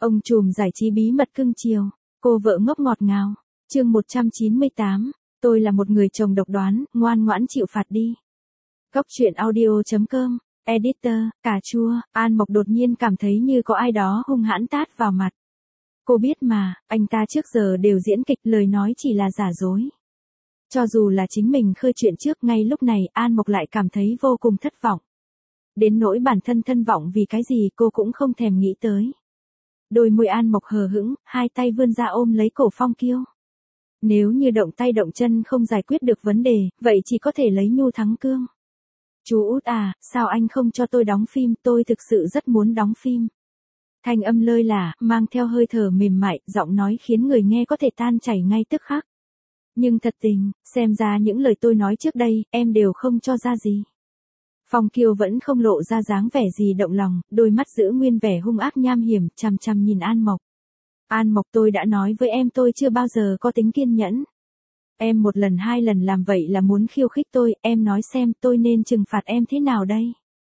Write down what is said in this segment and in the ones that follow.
Ông trùm giải trí bí mật cưng chiều, cô vợ ngốc ngọt ngào. Chương 198, tôi là một người chồng độc đoán, ngoan ngoãn chịu phạt đi. Góc truyện audio.com, editor, cà chua, An Mộc đột nhiên cảm thấy như có ai đó hung hãn tát vào mặt. Cô biết mà, anh ta trước giờ đều diễn kịch, lời nói chỉ là giả dối. Cho dù là chính mình khơi chuyện trước, ngay lúc này An Mộc lại cảm thấy vô cùng thất vọng. Đến nỗi bản thân thân vọng vì cái gì cô cũng không thèm nghĩ tới. Đôi môi An Mộc hờ hững, hai tay vươn ra ôm lấy cổ Phong Kiêu. Nếu như động tay động chân không giải quyết được vấn đề, vậy chỉ có thể lấy nhu thắng cương. Chú út à, sao anh không cho tôi đóng phim, tôi thực sự rất muốn đóng phim. Thanh âm lơi lả, mang theo hơi thở mềm mại, giọng nói khiến người nghe có thể tan chảy ngay tức khắc. Nhưng thật tình, xem ra những lời tôi nói trước đây, em đều không cho ra gì. Phong Kiêu vẫn không lộ ra dáng vẻ gì động lòng, đôi mắt giữ nguyên vẻ hung ác nham hiểm, chằm chằm nhìn An Mộc. An Mộc, tôi đã nói với em tôi chưa bao giờ có tính kiên nhẫn. Em một lần hai lần làm vậy là muốn khiêu khích tôi, em nói xem tôi nên trừng phạt em thế nào đây?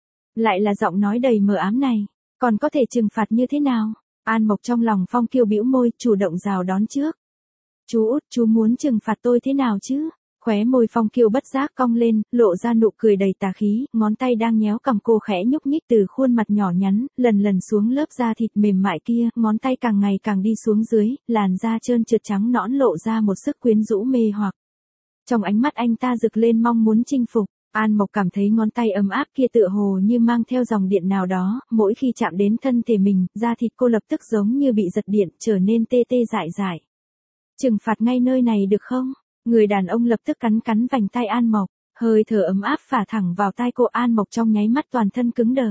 Lại là giọng nói đầy mờ ám này, còn có thể trừng phạt như thế nào? An Mộc trong lòng Phong Kiêu bĩu môi, chủ động rào đón trước. Chú út, chú muốn trừng phạt tôi thế nào chứ? Khóe môi Phong Kiêu bất giác cong lên, lộ ra nụ cười đầy tà khí, ngón tay đang nhéo cằm cô khẽ nhúc nhích từ khuôn mặt nhỏ nhắn, lần lần xuống lớp da thịt mềm mại kia, ngón tay càng ngày càng đi xuống dưới, làn da trơn trượt trắng nõn lộ ra một sức quyến rũ mê hoặc. Trong ánh mắt anh ta rực lên mong muốn chinh phục, An Mộc cảm thấy ngón tay ấm áp kia tựa hồ như mang theo dòng điện nào đó, mỗi khi chạm đến thân thể mình, da thịt cô lập tức giống như bị giật điện, trở nên tê tê dại dại. Trừng phạt ngay nơi này được không? Người đàn ông lập tức cắn cắn vành tay An Mộc, hơi thở ấm áp phả thẳng vào tai cô. An Mộc trong nháy mắt toàn thân cứng đờ.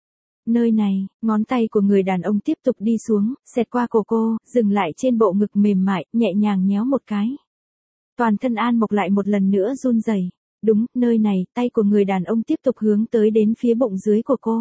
Nơi này, ngón tay của người đàn ông tiếp tục đi xuống, xẹt qua cổ cô, dừng lại trên bộ ngực mềm mại, nhẹ nhàng nhéo một cái. Toàn thân An Mộc lại một lần nữa run rẩy. Đúng, nơi này, tay của người đàn ông tiếp tục hướng tới đến phía bụng dưới của cô.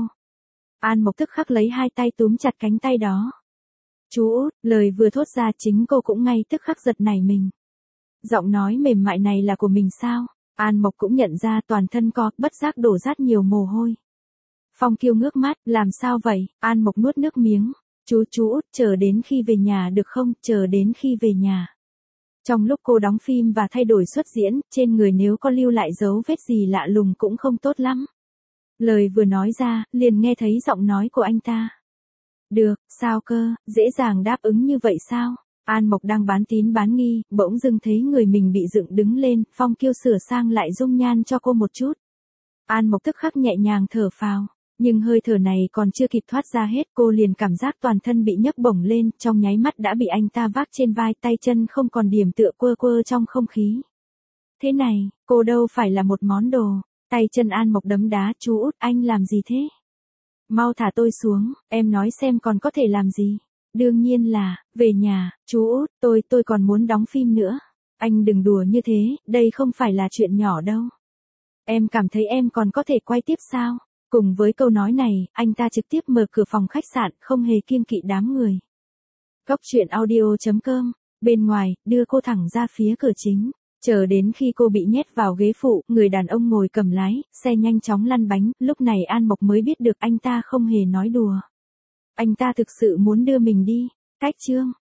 An Mộc tức khắc lấy hai tay túm chặt cánh tay đó. Chú út, lời vừa thốt ra chính cô cũng ngay tức khắc giật nảy mình. Giọng nói mềm mại này là của mình sao? An Mộc cũng nhận ra toàn thân co, bất giác đổ rát nhiều mồ hôi. Phong Kiêu ngước mắt, làm sao vậy? An Mộc nuốt nước miếng. Chú út, chờ đến khi về nhà được không? Chờ đến khi về nhà. Trong lúc cô đóng phim và thay đổi xuất diễn, trên người nếu có lưu lại dấu vết gì lạ lùng cũng không tốt lắm. Lời vừa nói ra, liền nghe thấy giọng nói của anh ta. Được, sao cơ, dễ dàng đáp ứng như vậy sao? An Mộc đang bán tín bán nghi, bỗng dưng thấy người mình bị dựng đứng lên, Phong Kiêu sửa sang lại dung nhan cho cô một chút. An Mộc tức khắc nhẹ nhàng thở phào, nhưng hơi thở này còn chưa kịp thoát ra hết, cô liền cảm giác toàn thân bị nhấc bổng lên, trong nháy mắt đã bị anh ta vác trên vai, tay chân không còn điểm tựa, quơ quơ trong không khí. Thế này, cô đâu phải là một món đồ. Tay chân An Mộc đấm đá. Chú út, anh làm gì thế? Mau thả tôi xuống, em nói xem còn có thể làm gì. Đương nhiên là, về nhà. Chú út, tôi còn muốn đóng phim nữa. Anh đừng đùa như thế, đây không phải là chuyện nhỏ đâu. Em cảm thấy em còn có thể quay tiếp sao? Cùng với câu nói này, anh ta trực tiếp mở cửa phòng khách sạn, không hề kiêng kỵ đám người. Góc truyện audio.com, bên ngoài, đưa cô thẳng ra phía cửa chính. Chờ đến khi cô bị nhét vào ghế phụ, người đàn ông ngồi cầm lái, xe nhanh chóng lăn bánh, lúc này An Mộc mới biết được anh ta không hề nói đùa. Anh ta thực sự muốn đưa mình đi. Cách chương